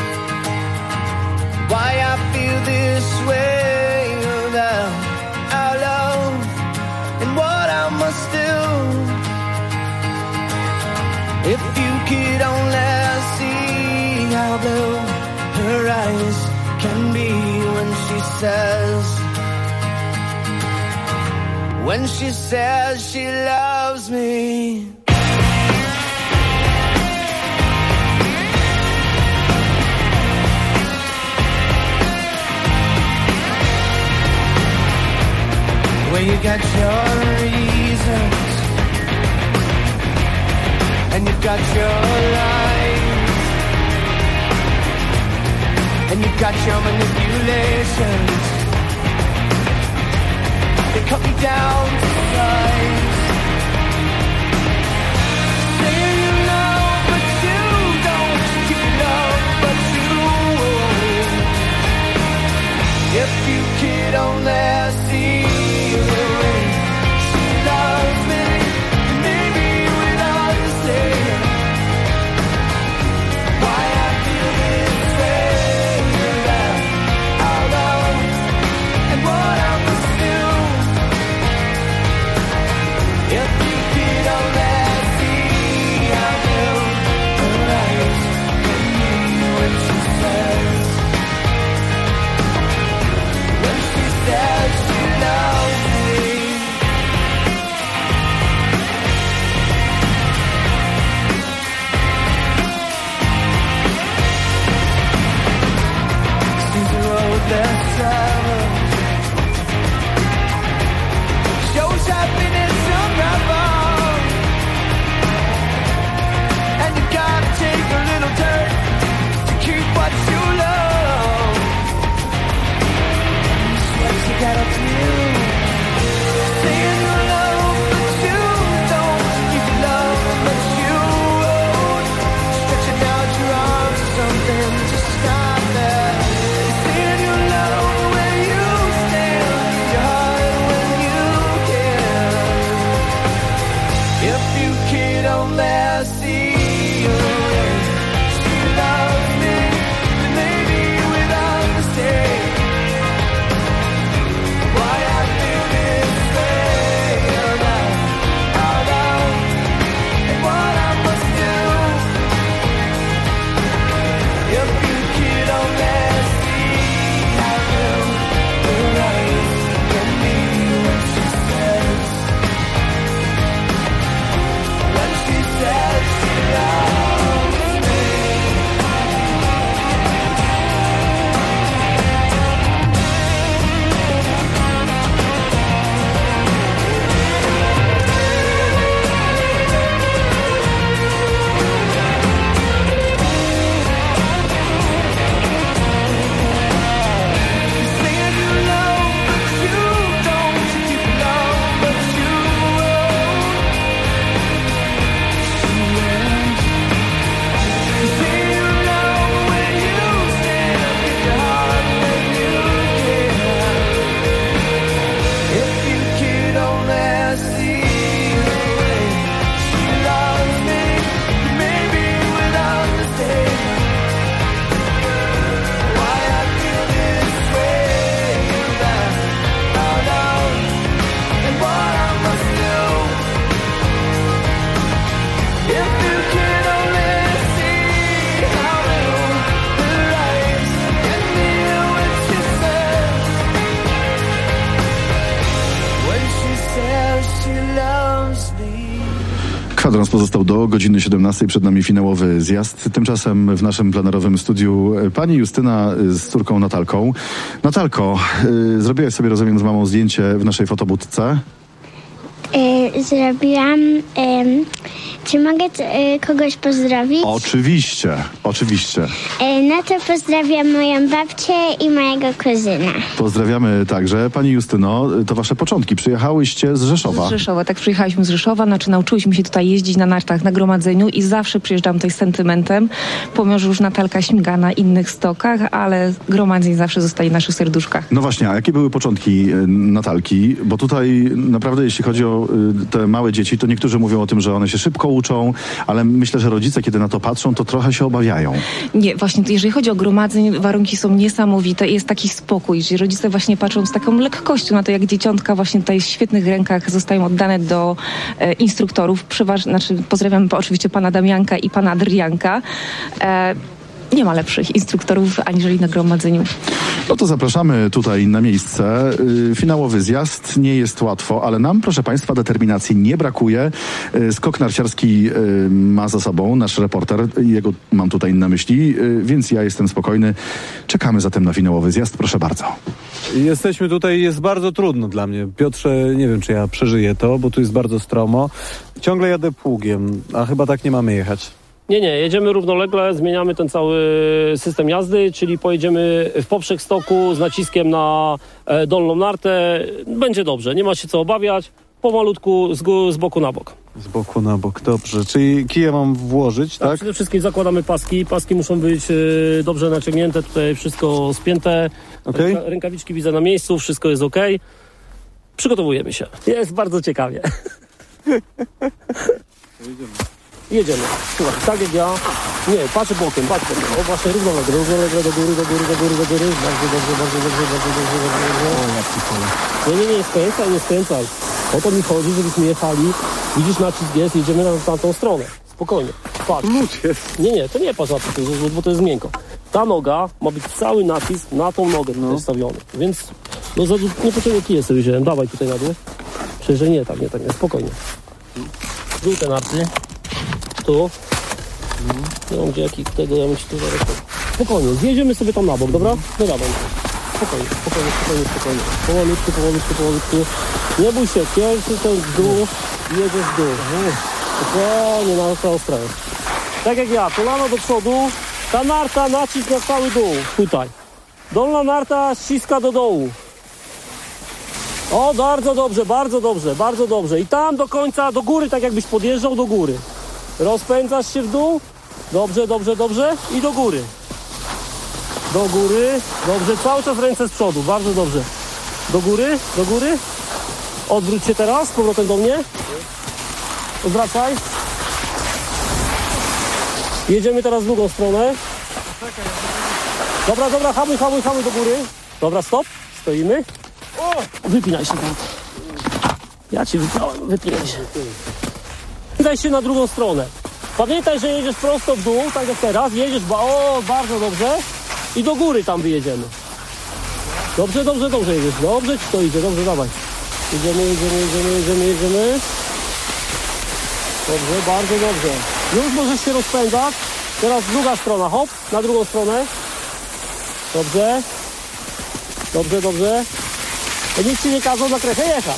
why I feel this way about our love and what I must do. If you could only see how blue her eyes can be when she says she loves me. Well, you got your reasons and you've got your lies and you've got your manipulations. They cut me down to size. Say you love, but you don't. You love, but you won't. If you could only see the way she loves me, maybe you would understand why I feel this way about our love and what I must do. Kwadrans pozostał do godziny 17. Przed nami finałowy zjazd. Tymczasem w naszym plenerowym studiu pani Justyna z córką Natalką. Natalko, zrobiłaś sobie, rozumiem, z mamą zdjęcie w naszej fotobudce? Zrobiłam. Czy mogę kogoś pozdrowić? Oczywiście. No to pozdrawiam moją babcię i mojego kuzyna. Pozdrawiamy także. Pani Justyno, to wasze początki. Przyjechałyście z Rzeszowa. Z Rzeszowa, tak, przyjechaliśmy z Rzeszowa, nauczyłyśmy się tutaj jeździć na nartach na gromadzeniu i zawsze przyjeżdżam tutaj z sentymentem, pomimo że już Natalka śmiga na innych stokach, ale gromadzeń zawsze zostaje w naszych serduszkach. No właśnie, a jakie były początki Natalki? Bo tutaj naprawdę, jeśli chodzi o te małe dzieci, to niektórzy mówią o tym, że one się szybko uczą, ale myślę, że rodzice, kiedy na to patrzą, to trochę się obawiają. Nie, właśnie, jeżeli chodzi o gromadzeń, warunki są niesamowite, jest taki spokój, że rodzice właśnie patrzą z taką lekkością na to, jak dzieciątka właśnie tutaj w świetnych rękach zostają oddane do instruktorów. Pozdrawiam oczywiście pana Damianka i pana Adrianka. Nie ma lepszych instruktorów aniżeli na gromadzeniu. No to zapraszamy tutaj na miejsce. Finałowy zjazd, nie jest łatwo, ale nam, proszę państwa, determinacji nie brakuje. Skok narciarski ma za sobą nasz reporter, jego mam tutaj na myśli, więc ja jestem spokojny. Czekamy zatem na finałowy zjazd, proszę bardzo. Jesteśmy tutaj, jest bardzo trudno dla mnie. Piotrze, nie wiem, czy ja przeżyję to, bo tu jest bardzo stromo. Ciągle jadę pługiem, a chyba tak nie mamy jechać. Nie, jedziemy równolegle, zmieniamy ten cały system jazdy, czyli pojedziemy w poprzek stoku z naciskiem na dolną nartę. Będzie dobrze, nie ma się co obawiać. Pomalutku z boku na bok. Z boku na bok, dobrze. Czyli kije mam włożyć, tak? Przede wszystkim zakładamy paski. Paski muszą być dobrze naciągnięte, tutaj wszystko spięte. Okay. Rękawiczki widzę na miejscu, wszystko jest ok. Przygotowujemy się. Jest bardzo ciekawie. Jedziemy. Słuchaj, tak jak ja. Nie, patrzę bokiem. O, właśnie równolegle do góry. Bardzo dobrze. Nie skręcaj. O to mi chodzi, żebyśmy jechali. Widzisz, nacisk jest, jedziemy na tą stronę. Spokojnie. Patrz. Nie, to nie patrz na to, bo to jest miękko. Ta noga ma być cały nacisk na tą nogę tutaj stawiony. Więc nie potrzebuję kije sobie wziąłem. Dawaj tutaj na dół. Przecież nie tak, spokojnie. Żółte narty. Tu. Nie mam gdzie tego, ja bym ci tu zaraz... Spokojnie, zjedziemy sobie tam na bok, dobra? No dawaj. Spokojnie. Powolutku. Nie bój się, pierwszy ten w dół, jedziesz w dół. Spokojnie, na całą stronę. Tak jak ja, kolano do przodu, ta narta nacisk na cały dół. Tutaj. Dolna narta ściska do dołu. O, bardzo dobrze. I tam do końca, do góry, tak jakbyś podjeżdżał do góry. Rozpędzasz się w dół. Dobrze. I do góry. Dobrze, cały czas ręce z przodu. Bardzo dobrze. Do góry. Odwróć się teraz, z powrotem do mnie. Odwracaj. Jedziemy teraz w drugą stronę. Dobra, hamuj do góry. Dobra, stop. Stoimy. Wypinaj się tam. Ja ci wypinałem, wypinaj się. Daj się na drugą stronę. Pamiętaj, że jedziesz prosto w dół, tak jak teraz. Jedziesz, bardzo dobrze. I do góry tam wyjedziemy. Dobrze jedziesz. Dobrze ci to idzie, dobrze, dawaj. Jedziemy. Dobrze, bardzo dobrze. Już możesz się rozpędzać. Teraz druga strona, hop, na drugą stronę. Dobrze. To nikt ci nie kazał na krechę jechać.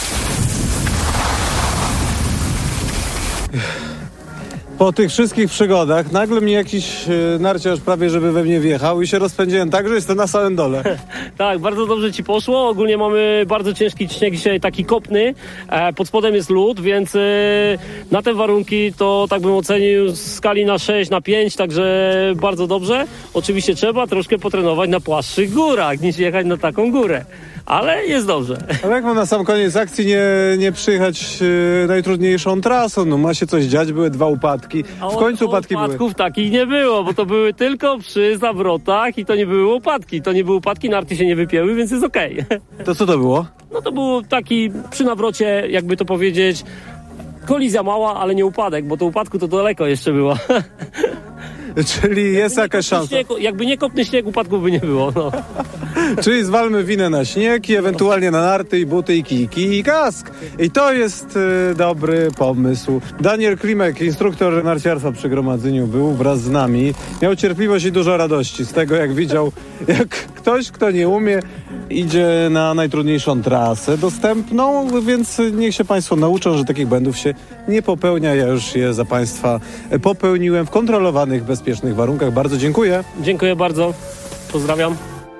Po tych wszystkich przygodach nagle mi jakiś narciarz prawie żeby we mnie wjechał i się rozpędziłem tak, że jestem na samym dole. Tak, bardzo dobrze ci poszło. Ogólnie mamy bardzo ciężki śnieg dzisiaj, taki kopny. Pod spodem jest lód, więc na te warunki to tak bym ocenił w skali na 6, na 5, także bardzo dobrze. Oczywiście trzeba troszkę potrenować na płaszczych górach, niż jechać na taką górę. Ale jest dobrze. Ale jak mam na sam koniec akcji nie przyjechać najtrudniejszą trasą? No ma się coś dziać, były 2 upadki. W końcu upadki były. Upadków takich nie było, bo to były tylko przy zawrotach i to nie były upadki. Narty się nie wypięły, więc jest okej. To co to było? No to był taki przy nawrocie, jakby to powiedzieć, kolizja mała, ale nie upadek, bo to upadku to daleko jeszcze było. Czyli jest jakaś szansa. Jakby nie kopny śnieg, upadku by nie było. No. Czyli zwalmy winę na śnieg i ewentualnie na narty i buty i kijki i kask. I to jest dobry pomysł. Daniel Klimek, instruktor narciarstwa przy gromadzeniu, był wraz z nami. Miał cierpliwość i dużo radości z tego, jak widział, jak ktoś, kto nie umie, idzie na najtrudniejszą trasę dostępną, więc niech się Państwo nauczą, że takich błędów się nie popełnia. Ja już je za Państwa popełniłem w kontrolowanych, bezpiecznych warunkach. Bardzo dziękuję. Dziękuję bardzo. Pozdrawiam.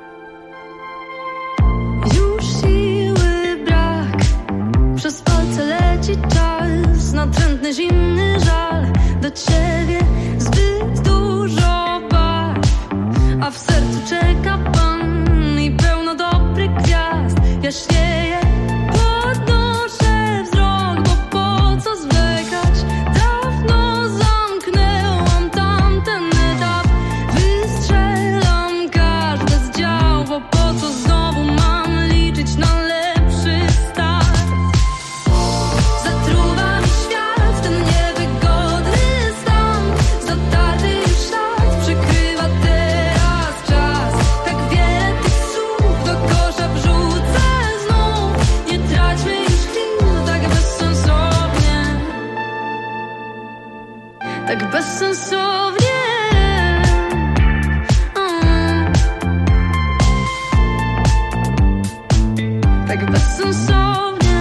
Już siły brak, przez palce leci czas, natrętny, zimny żal. Do ciebie zbyt dużo barw, a w sercu czeka Pan i pełno dobrych gwiazd. Jaśnieje, podnoszę wzrok, bo po co zwlekać? Dawno zamknęłam tamten etap, wystrzelam każde z dział, bo po co znowu mam liczyć na lepszy start? Zatruwa mi świat ten niewygodny stan, zatarty już ślad przykrywa teraz czas. Tak wiele tych słów do kosza wrzucę znów, nie traćmy już chwil tak bezsensownie, tak bezsensownie. Tak bezsensownie,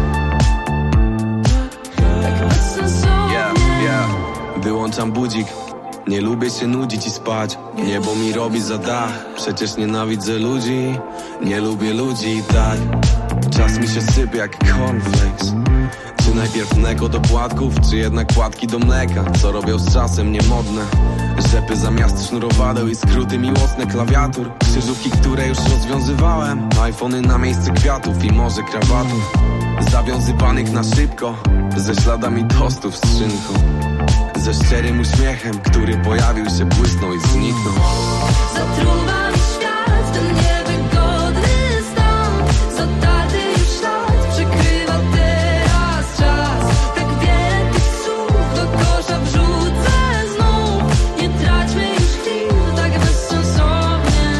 tak bezsensownie. Wyłączam budzik, nie lubię się nudzić i spać. Niebo mi robi za dach, przecież nienawidzę ludzi. Nie lubię ludzi i tak czas mi się sypie jak cornflakes. Czy najpierw mleko do płatków, czy jednak płatki do mleka? Co robią z czasem niemodne rzepy zamiast sznurowadeł i skróty miłosne klawiatur. Krzyżówki, które już rozwiązywałem, iPhony na miejsce kwiatów i może krawatów zawiązywanych na szybko, ze śladami tostów z szynką, ze szczerym uśmiechem, który pojawił się, błysnął i zniknął. Zatruwa mi świat ten niewygodny stan, zatarty już ślad przykrywa teraz czas. Tak wiele tych słów do kosza wrzucę znów, nie traćmy już chwil tak bezsensownie,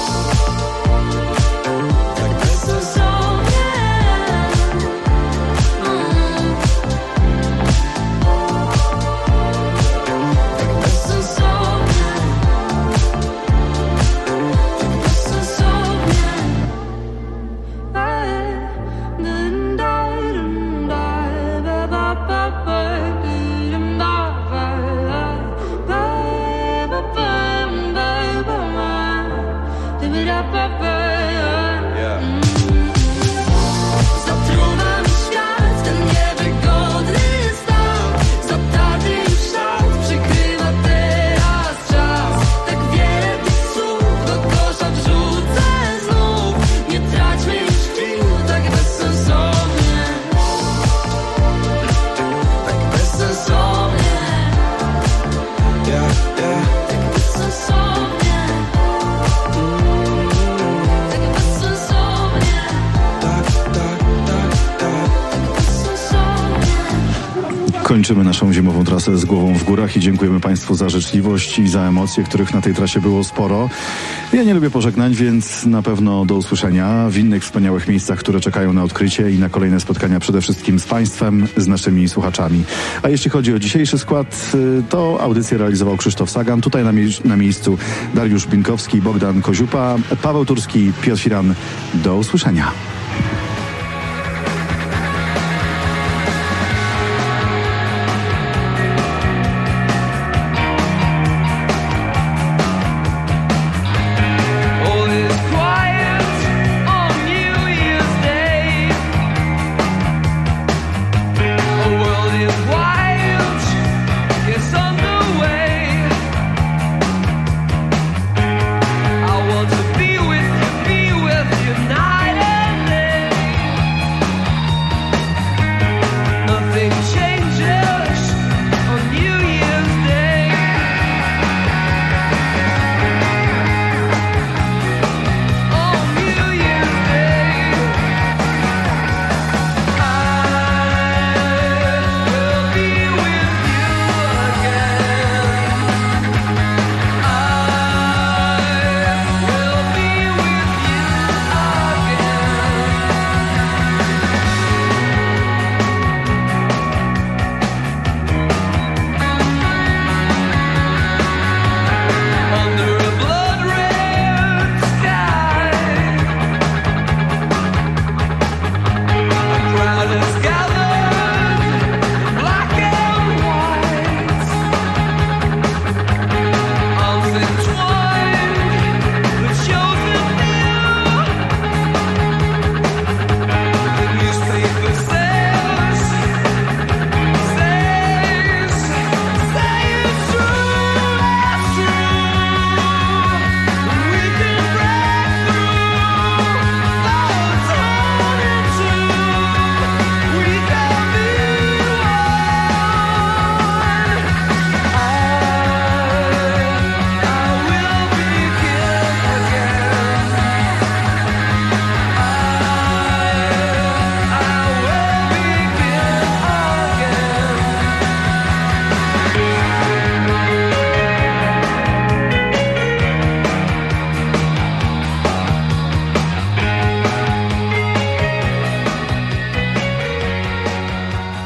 tak bezsensownie. Tak bezsensownie, tak bezsensownie. Zatruwa mi świat ten niewygodny stan, zatarty już ślad przykrywa teraz czas. Tak wiele tych słów do kosza wrzucę znów, nie traćmy już chwil tak bezsensownie, tak bezsensownie, tak bezsensownie, tak bezsensownie, tak bezsensownie. Kończymy naszą zimową trasę z głową w górach i dziękujemy Państwu za życzliwość i za emocje, których na tej trasie było sporo. Ja nie lubię pożegnań, więc na pewno do usłyszenia w innych wspaniałych miejscach, które czekają na odkrycie i na kolejne spotkania przede wszystkim z Państwem, z naszymi słuchaczami. A jeśli chodzi o dzisiejszy skład, to audycję realizował Krzysztof Sagan. Tutaj na miejscu Dariusz Binkowski, Bogdan Koziupa, Paweł Turski, Piotr Firan. Do usłyszenia. All is quiet on New Year's Day. A world in wild is underway. I want to be with you night and day.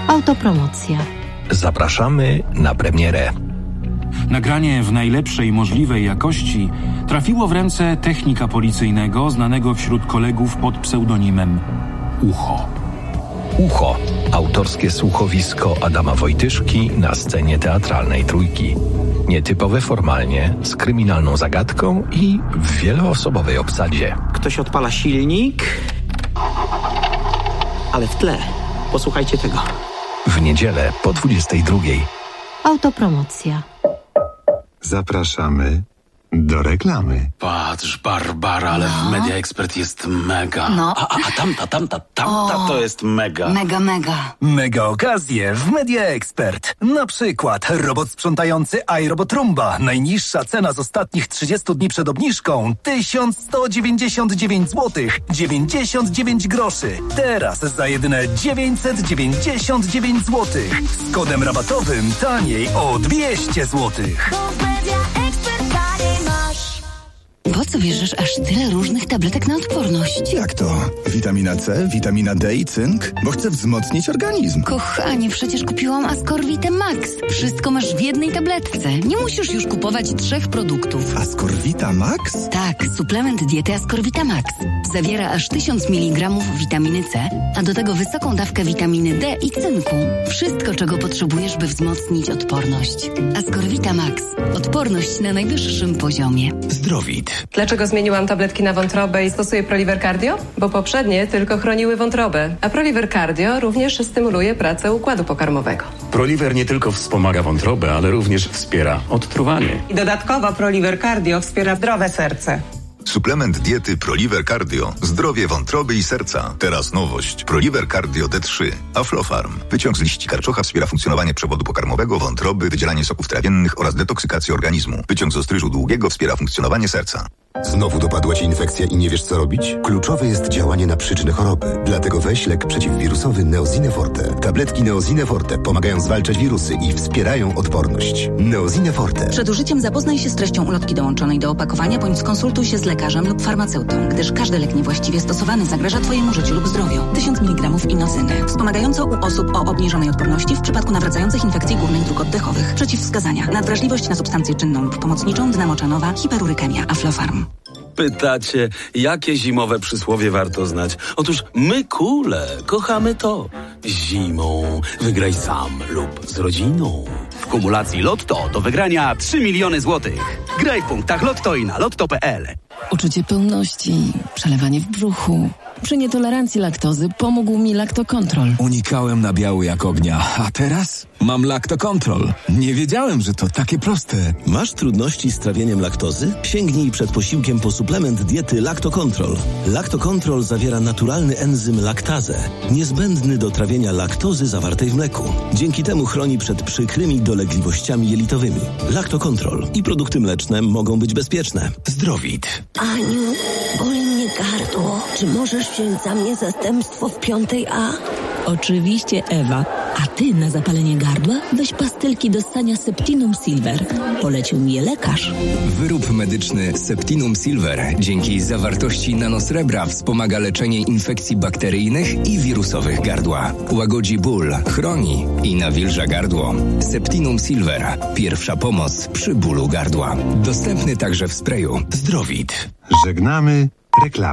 Autopromocja. Zapraszamy na premierę. Nagranie w najlepszej możliwej jakości trafiło w ręce technika policyjnego znanego wśród kolegów pod pseudonimem Ucho. Ucho. Autorskie słuchowisko Adama Wojtyszki na scenie teatralnej Trójki. Nietypowe formalnie, z kryminalną zagadką i w wieloosobowej obsadzie. Ktoś odpala silnik, ale w tle. Posłuchajcie tego. W niedzielę po 22:00. Autopromocja. Zapraszamy do reklamy. Patrz, Barbara, ale w Media Expert jest mega. No. A tamta to jest mega. Mega. Mega okazje w Media Expert. Na przykład robot sprzątający iRobot Roomba. Najniższa cena z ostatnich 30 dni przed obniżką 1199 zł 99 groszy. Teraz za jedyne 999 zł. Z kodem rabatowym taniej o 200 zł. Po co bierzesz aż tyle różnych tabletek na odporność? Jak to? Witamina C, witamina D i cynk? Bo chcę wzmocnić organizm. Kochanie, przecież kupiłam Ascorvitę Max. Wszystko masz w jednej tabletce. Nie musisz już kupować 3 produktów. Ascorvita Max? Tak, suplement diety Ascorvita Max. Zawiera aż 1000 mg witaminy C, a do tego wysoką dawkę witaminy D i cynku. Wszystko, czego potrzebujesz, by wzmocnić odporność. Ascorvita Max. Odporność na najwyższym poziomie. Zdrowit. Dlaczego zmieniłam tabletki na wątrobę i stosuję Proliver Cardio? Bo poprzednie tylko chroniły wątrobę, a Proliver Cardio również stymuluje pracę układu pokarmowego. Proliver nie tylko wspomaga wątrobę, ale również wspiera odtruwanie. I dodatkowo Proliver Cardio wspiera zdrowe serce. Suplement diety Proliver Cardio. Zdrowie wątroby i serca. Teraz nowość. Proliver Cardio D3. Aflofarm. Wyciąg z liści karczocha wspiera funkcjonowanie przewodu pokarmowego, wątroby, wydzielanie soków trawiennych oraz detoksykację organizmu. Wyciąg z ostryżu długiego wspiera funkcjonowanie serca. Znowu dopadła Cię infekcja i nie wiesz, co robić? Kluczowe jest działanie na przyczynę choroby. Dlatego weź lek przeciwwirusowy Neosine Forte. Tabletki Neosine Forte pomagają zwalczać wirusy i wspierają odporność. Neosine Forte. Przed użyciem zapoznaj się z treścią ulotki dołączonej do opakowania, bądź skonsultuj się z lekarzem lub farmaceutą, gdyż każdy lek niewłaściwie stosowany zagraża Twojemu życiu lub zdrowiu. 1000 mg inozyny. Wspomagająco u osób o obniżonej odporności w przypadku nawracających infekcji górnych dróg oddechowych. Przeciwwskazania. Nadwrażliwość na substancję czynną lub pomocniczą, dnamoczanowa, hiperurykemia, Aflofarm. Pytacie, jakie zimowe przysłowie warto znać? Otóż my kule kochamy to. Zimą wygraj sam lub z rodziną. W kumulacji Lotto do wygrania 3 miliony złotych. Graj w punktach Lotto i na lotto.pl. Uczucie pełności, przelewanie w brzuchu. Przy nietolerancji laktozy pomógł mi Lactocontrol. Unikałem nabiału jak ognia, a teraz mam Lactocontrol. Nie wiedziałem, że to takie proste. Masz trudności z trawieniem laktozy? Sięgnij przed posiłkiem po suplement diety Lactocontrol. Lactocontrol zawiera naturalny enzym laktazę, niezbędny do trawienia laktozy zawartej w mleku. Dzięki temu chroni przed przykrymi dolegliwościami jelitowymi. Lactocontrol i produkty mleczne mogą być bezpieczne. Zdrowit. Aniu, boli mnie gardło. Czy możesz wziąć za mnie zastępstwo w 5A? Oczywiście, Ewa. A ty na zapalenie gardła weź pastylki do ssania Septinum Silver. Polecił mi je lekarz. Wyrób medyczny Septinum Silver dzięki zawartości nanosrebra wspomaga leczenie infekcji bakteryjnych i wirusowych gardła. Łagodzi ból, chroni i nawilża gardło. Septinum Silver. Pierwsza pomoc przy bólu gardła. Dostępny także w sprayu. Zdrowit. Żegnamy reklamy.